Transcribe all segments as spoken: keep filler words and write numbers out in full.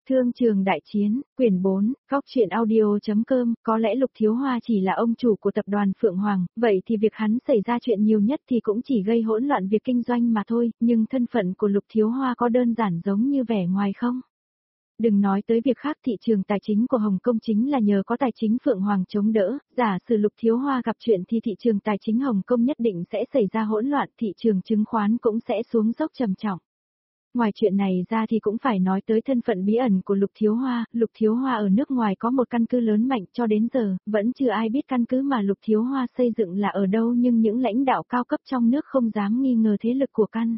Thương trường đại chiến, quyển bốn, góc truyện audio.com, có lẽ Lục Thiếu Hoa chỉ là ông chủ của tập đoàn Phượng Hoàng, vậy thì việc hắn xảy ra chuyện nhiều nhất thì cũng chỉ gây hỗn loạn việc kinh doanh mà thôi, nhưng thân phận của Lục Thiếu Hoa có đơn giản giống như vẻ ngoài không? Đừng nói tới việc khác, thị trường tài chính của Hồng Kông chính là nhờ có tài chính Phượng Hoàng chống đỡ, giả sử Lục Thiếu Hoa gặp chuyện thì thị trường tài chính Hồng Kông nhất định sẽ xảy ra hỗn loạn, thị trường chứng khoán cũng sẽ xuống dốc trầm trọng. Ngoài chuyện này ra thì cũng phải nói tới thân phận bí ẩn của Lục Thiếu Hoa, Lục Thiếu Hoa ở nước ngoài có một căn cứ lớn mạnh, cho đến giờ, vẫn chưa ai biết căn cứ mà Lục Thiếu Hoa xây dựng là ở đâu, nhưng những lãnh đạo cao cấp trong nước không dám nghi ngờ thế lực của căn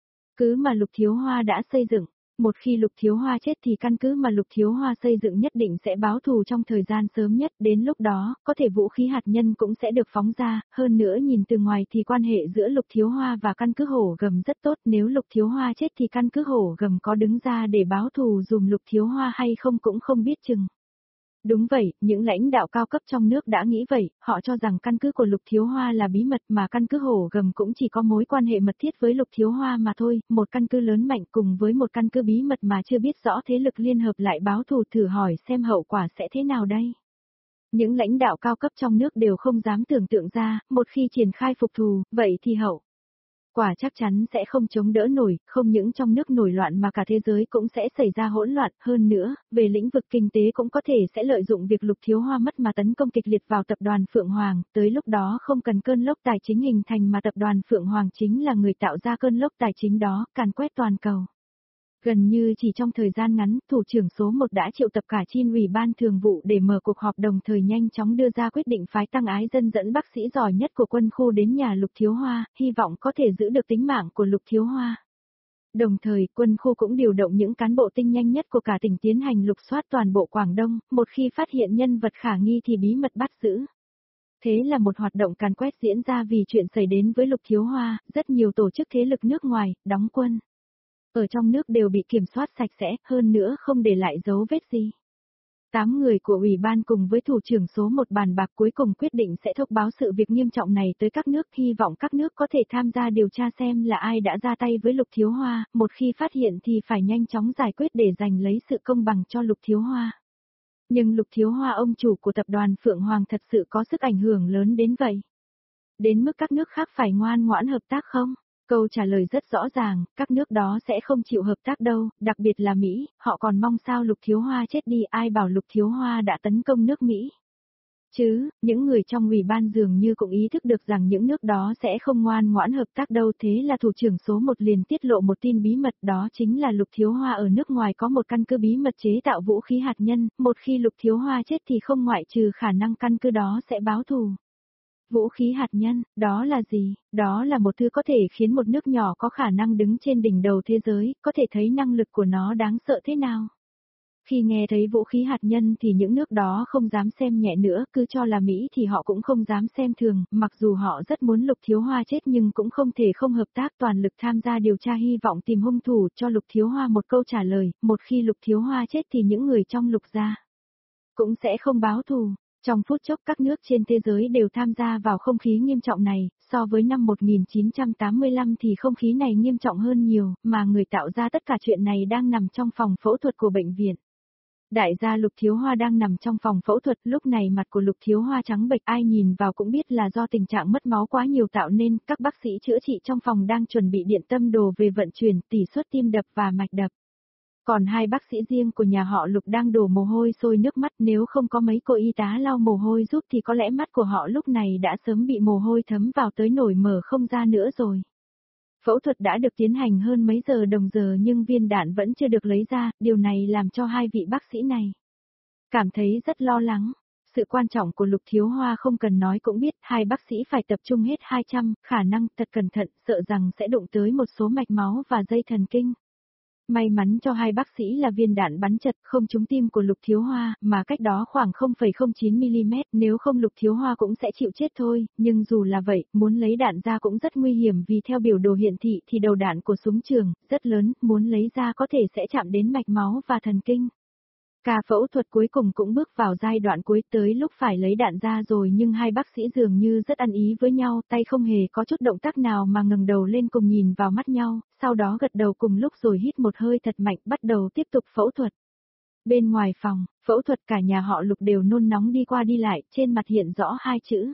cứ mà Lục Thiếu Hoa đã xây dựng. Một khi Lục Thiếu Hoa chết thì căn cứ mà Lục Thiếu Hoa xây dựng nhất định sẽ báo thù trong thời gian sớm nhất, đến lúc đó, có thể vũ khí hạt nhân cũng sẽ được phóng ra, hơn nữa nhìn từ ngoài thì quan hệ giữa Lục Thiếu Hoa và căn cứ Hổ Gầm rất tốt, nếu Lục Thiếu Hoa chết thì căn cứ Hổ Gầm có đứng ra để báo thù dùm Lục Thiếu Hoa hay không cũng không biết chừng. Đúng vậy, những lãnh đạo cao cấp trong nước đã nghĩ vậy, họ cho rằng căn cứ của Lục Thiếu Hoa là bí mật mà căn cứ Hổ Gầm cũng chỉ có mối quan hệ mật thiết với Lục Thiếu Hoa mà thôi, một căn cứ lớn mạnh cùng với một căn cứ bí mật mà chưa biết rõ thế lực liên hợp lại báo thù, thử hỏi xem hậu quả sẽ thế nào đây. Những lãnh đạo cao cấp trong nước đều không dám tưởng tượng ra, một khi triển khai phục thù, vậy thì hậu quả chắc chắn sẽ không chống đỡ nổi, không những trong nước nổi loạn mà cả thế giới cũng sẽ xảy ra hỗn loạn, hơn nữa, về lĩnh vực kinh tế cũng có thể sẽ lợi dụng việc Lục Thiếu Hoa mất mà tấn công kịch liệt vào tập đoàn Phượng Hoàng, tới lúc đó không cần cơn lốc tài chính hình thành mà tập đoàn Phượng Hoàng chính là người tạo ra cơn lốc tài chính đó, càn quét toàn cầu. Gần như chỉ trong thời gian ngắn, thủ trưởng số một đã triệu tập cả Chin ủy ban thường vụ để mở cuộc họp, đồng thời nhanh chóng đưa ra quyết định phái Tăng Ái Dân dẫn bác sĩ giỏi nhất của quân khu đến nhà Lục Thiếu Hoa, hy vọng có thể giữ được tính mạng của Lục Thiếu Hoa. Đồng thời, quân khu cũng điều động những cán bộ tinh nhanh nhất của cả tỉnh tiến hành lục soát toàn bộ Quảng Đông, một khi phát hiện nhân vật khả nghi thì bí mật bắt giữ. Thế là một hoạt động càn quét diễn ra vì chuyện xảy đến với Lục Thiếu Hoa, rất nhiều tổ chức thế lực nước ngoài, đóng quân ở trong nước đều bị kiểm soát sạch sẽ, hơn nữa không để lại dấu vết gì. Tám người của ủy ban cùng với thủ trưởng số một bàn bạc cuối cùng quyết định sẽ thông báo sự việc nghiêm trọng này tới các nước, hy vọng các nước có thể tham gia điều tra xem là ai đã ra tay với Lục Thiếu Hoa, một khi phát hiện thì phải nhanh chóng giải quyết để giành lấy sự công bằng cho Lục Thiếu Hoa. Nhưng Lục Thiếu Hoa, ông chủ của tập đoàn Phượng Hoàng, thật sự có sức ảnh hưởng lớn đến vậy? Đến mức các nước khác phải ngoan ngoãn hợp tác không? Câu trả lời rất rõ ràng, các nước đó sẽ không chịu hợp tác đâu, đặc biệt là Mỹ, họ còn mong sao Lục Thiếu Hoa chết đi, ai bảo Lục Thiếu Hoa đã tấn công nước Mỹ. Chứ, những người trong ủy ban dường như cũng ý thức được rằng những nước đó sẽ không ngoan ngoãn hợp tác đâu, thế là thủ trưởng số một liền tiết lộ một tin bí mật, đó chính là Lục Thiếu Hoa ở nước ngoài có một căn cứ bí mật chế tạo vũ khí hạt nhân, một khi Lục Thiếu Hoa chết thì không ngoại trừ khả năng căn cứ đó sẽ báo thù. Vũ khí hạt nhân, đó là gì? Đó là một thứ có thể khiến một nước nhỏ có khả năng đứng trên đỉnh đầu thế giới, có thể thấy năng lực của nó đáng sợ thế nào. Khi nghe thấy vũ khí hạt nhân thì những nước đó không dám xem nhẹ nữa, cứ cho là Mỹ thì họ cũng không dám xem thường, mặc dù họ rất muốn Lục Thiếu Hoa chết nhưng cũng không thể không hợp tác, toàn lực tham gia điều tra, hy vọng tìm hung thủ, cho Lục Thiếu Hoa một câu trả lời, một khi Lục Thiếu Hoa chết thì những người trong Lục gia cũng sẽ không báo thù. Trong phút chốc các nước trên thế giới đều tham gia vào không khí nghiêm trọng này, so với năm một nghìn chín trăm tám mươi lăm thì không khí này nghiêm trọng hơn nhiều, mà người tạo ra tất cả chuyện này đang nằm trong phòng phẫu thuật của bệnh viện. Đại gia Lục Thiếu Hoa đang nằm trong phòng phẫu thuật, lúc này mặt của Lục Thiếu Hoa trắng bệch, ai nhìn vào cũng biết là do tình trạng mất máu quá nhiều tạo nên, các bác sĩ chữa trị trong phòng đang chuẩn bị điện tâm đồ về vận chuyển, tỉ suất tim đập và mạch đập. Còn hai bác sĩ riêng của nhà họ Lục đang đổ mồ hôi sôi nước mắt, nếu không có mấy cô y tá lau mồ hôi giúp thì có lẽ mắt của họ lúc này đã sớm bị mồ hôi thấm vào tới nổi mở không ra nữa rồi. Phẫu thuật đã được tiến hành hơn mấy giờ đồng giờ nhưng viên đạn vẫn chưa được lấy ra, điều này làm cho hai vị bác sĩ này cảm thấy rất lo lắng. Sự quan trọng của Lục Thiếu Hoa không cần nói cũng biết, hai bác sĩ phải tập trung hết hai trăm, khả năng thật cẩn thận, sợ rằng sẽ đụng tới một số mạch máu và dây thần kinh. May mắn cho hai bác sĩ là viên đạn bắn chật không trúng tim của Lục Thiếu Hoa, mà cách đó khoảng không phẩy không chín mi-li-mét, nếu không Lục Thiếu Hoa cũng sẽ chịu chết thôi, nhưng dù là vậy, muốn lấy đạn ra cũng rất nguy hiểm vì theo biểu đồ hiển thị thì đầu đạn của súng trường rất lớn, muốn lấy ra có thể sẽ chạm đến mạch máu và thần kinh. Ca phẫu thuật cuối cùng cũng bước vào giai đoạn cuối, tới lúc phải lấy đạn ra rồi nhưng hai bác sĩ dường như rất ăn ý với nhau, tay không hề có chút động tác nào mà ngẩng đầu lên cùng nhìn vào mắt nhau, sau đó gật đầu cùng lúc rồi hít một hơi thật mạnh, bắt đầu tiếp tục phẫu thuật. Bên ngoài phòng, phẫu thuật cả nhà họ Lục đều nôn nóng đi qua đi lại, trên mặt hiện rõ hai chữ.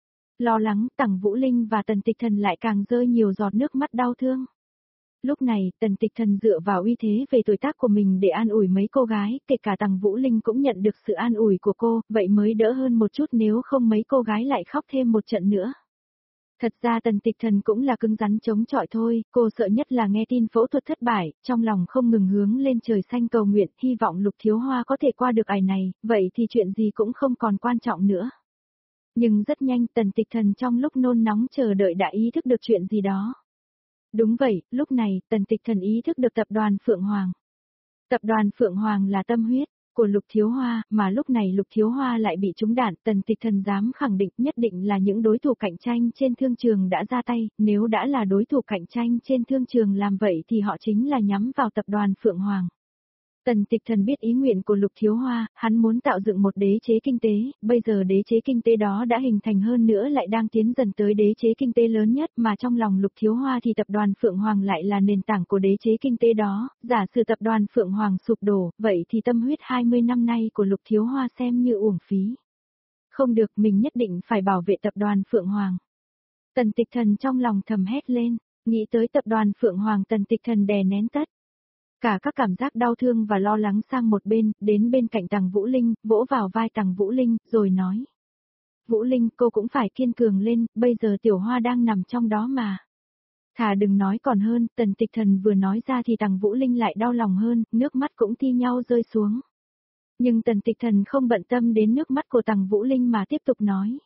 Lo lắng, Tằng Vũ Linh và Tần Tịch Thần lại càng rơi nhiều giọt nước mắt đau thương. Lúc này, Tần Tịch Thần dựa vào uy thế về tuổi tác của mình để an ủi mấy cô gái, kể cả Tằng Vũ Linh cũng nhận được sự an ủi của cô, vậy mới đỡ hơn một chút nếu không mấy cô gái lại khóc thêm một trận nữa. Thật ra Tần Tịch Thần cũng là cứng rắn chống chọi thôi, cô sợ nhất là nghe tin phẫu thuật thất bại, trong lòng không ngừng hướng lên trời xanh cầu nguyện, hy vọng Lục Thiếu Hoa có thể qua được ải này, vậy thì chuyện gì cũng không còn quan trọng nữa. Nhưng rất nhanh Tần Tịch Thần trong lúc nôn nóng chờ đợi đã ý thức được chuyện gì đó. Đúng vậy, lúc này, Tần Tịch Thần ý thức được tập đoàn Phượng Hoàng. Tập đoàn Phượng Hoàng là tâm huyết của Lục Thiếu Hoa, mà lúc này Lục Thiếu Hoa lại bị trúng đạn, Tần Tịch Thần dám khẳng định nhất định là những đối thủ cạnh tranh trên thương trường đã ra tay, nếu đã là đối thủ cạnh tranh trên thương trường làm vậy thì họ chính là nhắm vào tập đoàn Phượng Hoàng. Tần Tịch Thần biết ý nguyện của Lục Thiếu Hoa, hắn muốn tạo dựng một đế chế kinh tế, bây giờ đế chế kinh tế đó đã hình thành hơn nữa lại đang tiến dần tới đế chế kinh tế lớn nhất mà trong lòng Lục Thiếu Hoa thì tập đoàn Phượng Hoàng lại là nền tảng của đế chế kinh tế đó, giả sử tập đoàn Phượng Hoàng sụp đổ, vậy thì tâm huyết hai mươi năm nay của Lục Thiếu Hoa xem như uổng phí. Không được, mình nhất định phải bảo vệ tập đoàn Phượng Hoàng. Tần Tịch Thần trong lòng thầm hét lên, nghĩ tới tập đoàn Phượng Hoàng Tần Tịch Thần đè nén tất cả các cảm giác đau thương và lo lắng sang một bên, đến bên cạnh Tằng Vũ Linh, vỗ vào vai Tằng Vũ Linh, rồi nói. Vũ Linh, cô cũng phải kiên cường lên, bây giờ Tiểu Hoa đang nằm trong đó mà. Thà đừng nói còn hơn, Tần Tịch Thần vừa nói ra thì Tằng Vũ Linh lại đau lòng hơn, nước mắt cũng thi nhau rơi xuống. Nhưng Tần Tịch Thần không bận tâm đến nước mắt của Tằng Vũ Linh mà tiếp tục nói.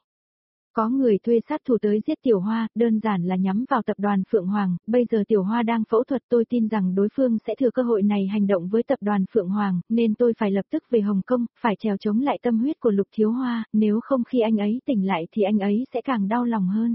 Có người thuê sát thủ tới giết Tiểu Hoa, đơn giản là nhắm vào tập đoàn Phượng Hoàng, bây giờ Tiểu Hoa đang phẫu thuật, tôi tin rằng đối phương sẽ thừa cơ hội này hành động với tập đoàn Phượng Hoàng, nên tôi phải lập tức về Hồng Kông, phải trèo chống lại tâm huyết của Lục Thiếu Hoa, nếu không khi anh ấy tỉnh lại thì anh ấy sẽ càng đau lòng hơn.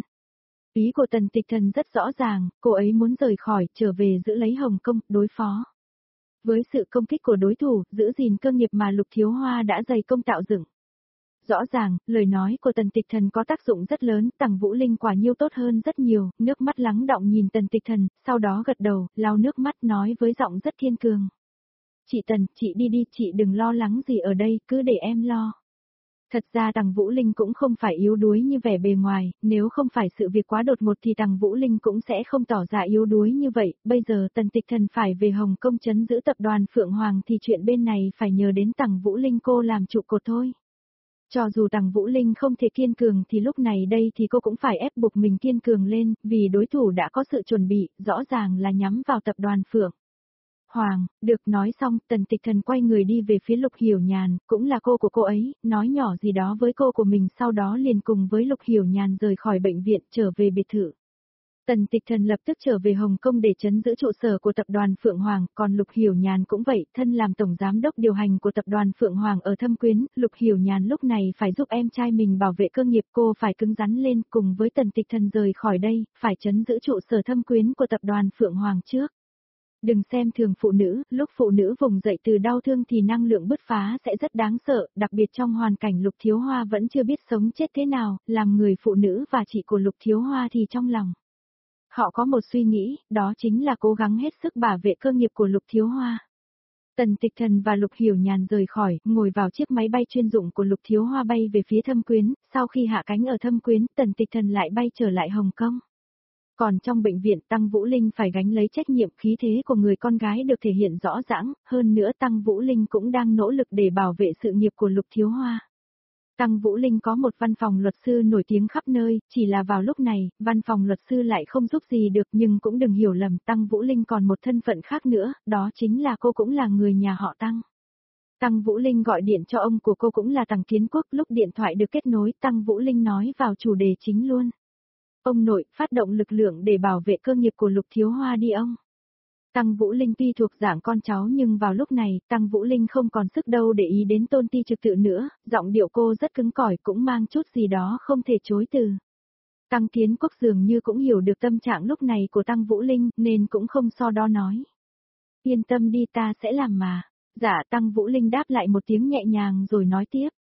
Ý của Tần Tịch Thần rất rõ ràng, cô ấy muốn rời khỏi, trở về giữ lấy Hồng Kông, đối phó với sự công kích của đối thủ, giữ gìn cơ nghiệp mà Lục Thiếu Hoa đã dày công tạo dựng. Rõ ràng, lời nói của Tần Tịch Thần có tác dụng rất lớn, Tằng Vũ Linh quả nhiêu tốt hơn rất nhiều, nước mắt lắng đọng nhìn Tần Tịch Thần, sau đó gật đầu, lau nước mắt nói với giọng rất kiên cường. Chị Tần, chị đi đi, chị đừng lo lắng gì ở đây, cứ để em lo. Thật ra Tằng Vũ Linh cũng không phải yếu đuối như vẻ bề ngoài, nếu không phải sự việc quá đột ngột thì Tằng Vũ Linh cũng sẽ không tỏ ra yếu đuối như vậy, bây giờ Tần Tịch Thần phải về Hồng Kông trấn giữ tập đoàn Phượng Hoàng thì chuyện bên này phải nhờ đến Tằng Vũ Linh cô làm trụ cột thôi. Cho dù Tằng Vũ Linh không thể kiên cường thì lúc này đây thì cô cũng phải ép buộc mình kiên cường lên, vì đối thủ đã có sự chuẩn bị, rõ ràng là nhắm vào tập đoàn Phượng Hoàng. Được, nói xong, Tần Tịch Thần quay người đi về phía Lục Hiểu Nhàn, cũng là cô của cô ấy, nói nhỏ gì đó với cô của mình, sau đó liền cùng với Lục Hiểu Nhàn rời khỏi bệnh viện trở về biệt thự. Tần Tịch Thần lập tức trở về Hồng Kông để trấn giữ trụ sở của tập đoàn Phượng Hoàng, còn Lục Hiểu Nhàn cũng vậy, thân làm tổng giám đốc điều hành của tập đoàn Phượng Hoàng ở Thâm Quyến, Lục Hiểu Nhàn lúc này phải giúp em trai mình bảo vệ cơ nghiệp, cô phải cứng rắn lên, cùng với Tần Tịch Thần rời khỏi đây, phải trấn giữ trụ sở Thâm Quyến của tập đoàn Phượng Hoàng trước. Đừng xem thường phụ nữ, lúc phụ nữ vùng dậy từ đau thương thì năng lượng bứt phá sẽ rất đáng sợ, đặc biệt trong hoàn cảnh Lục Thiếu Hoa vẫn chưa biết sống chết thế nào, làm người phụ nữ và chị của Lục Thiếu Hoa thì trong lòng họ có một suy nghĩ, đó chính là cố gắng hết sức bảo vệ cơ nghiệp của Lục Thiếu Hoa. Tần Tịch Thần và Lục Hiểu Nhàn rời khỏi, ngồi vào chiếc máy bay chuyên dụng của Lục Thiếu Hoa bay về phía Thâm Quyến, sau khi hạ cánh ở Thâm Quyến, Tần Tịch Thần lại bay trở lại Hồng Kông. Còn trong bệnh viện, Tăng Vũ Linh phải gánh lấy trách nhiệm, khí thế của người con gái được thể hiện rõ ràng, hơn nữa Tăng Vũ Linh cũng đang nỗ lực để bảo vệ sự nghiệp của Lục Thiếu Hoa. Tăng Vũ Linh có một văn phòng luật sư nổi tiếng khắp nơi, chỉ là vào lúc này, văn phòng luật sư lại không giúp gì được, nhưng cũng đừng hiểu lầm, Tăng Vũ Linh còn một thân phận khác nữa, đó chính là cô cũng là người nhà họ Tăng. Tăng Vũ Linh gọi điện cho ông của cô cũng là Tăng Kiến Quốc, lúc điện thoại được kết nối, Tăng Vũ Linh nói vào chủ đề chính luôn. Ông nội, phát động lực lượng để bảo vệ cơ nghiệp của Lục Thiếu Hoa đi ông. Tăng Vũ Linh tuy thuộc dạng con cháu nhưng vào lúc này, Tăng Vũ Linh không còn sức đâu để ý đến Tôn Ti Trực Tự nữa, giọng điệu cô rất cứng cỏi cũng mang chút gì đó không thể chối từ. Tăng Kiến Quốc dường như cũng hiểu được tâm trạng lúc này của Tăng Vũ Linh nên cũng không so đo nói. Yên tâm đi, ta sẽ làm mà. Dạ, Tăng Vũ Linh đáp lại một tiếng nhẹ nhàng rồi nói tiếp.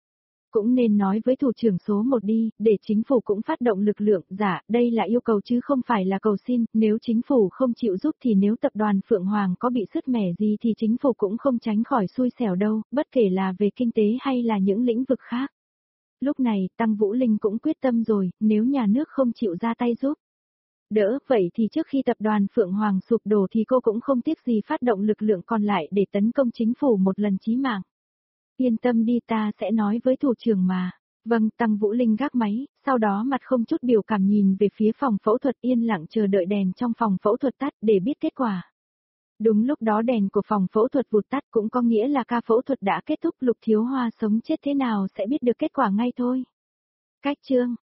Cũng nên nói với thủ trưởng số một đi, để chính phủ cũng phát động lực lượng. Dạ, đây là yêu cầu chứ không phải là cầu xin, nếu chính phủ không chịu giúp thì nếu tập đoàn Phượng Hoàng có bị sứt mẻ gì thì chính phủ cũng không tránh khỏi xui xẻo đâu, bất kể là về kinh tế hay là những lĩnh vực khác. Lúc này, Tăng Vũ Linh cũng quyết tâm rồi, nếu nhà nước không chịu ra tay giúp đỡ, vậy thì trước khi tập đoàn Phượng Hoàng sụp đổ thì cô cũng không tiếc gì phát động lực lượng còn lại để tấn công chính phủ một lần chí mạng. Yên tâm đi, ta sẽ nói với thủ trưởng mà. Vâng, Tăng Vũ Linh gác máy, sau đó mặt không chút biểu cảm nhìn về phía phòng phẫu thuật, yên lặng chờ đợi đèn trong phòng phẫu thuật tắt để biết kết quả. Đúng lúc đó đèn của phòng phẫu thuật vụt tắt, cũng có nghĩa là ca phẫu thuật đã kết thúc. Lục Thiếu Hoa sống chết thế nào sẽ biết được kết quả ngay thôi. Cách chương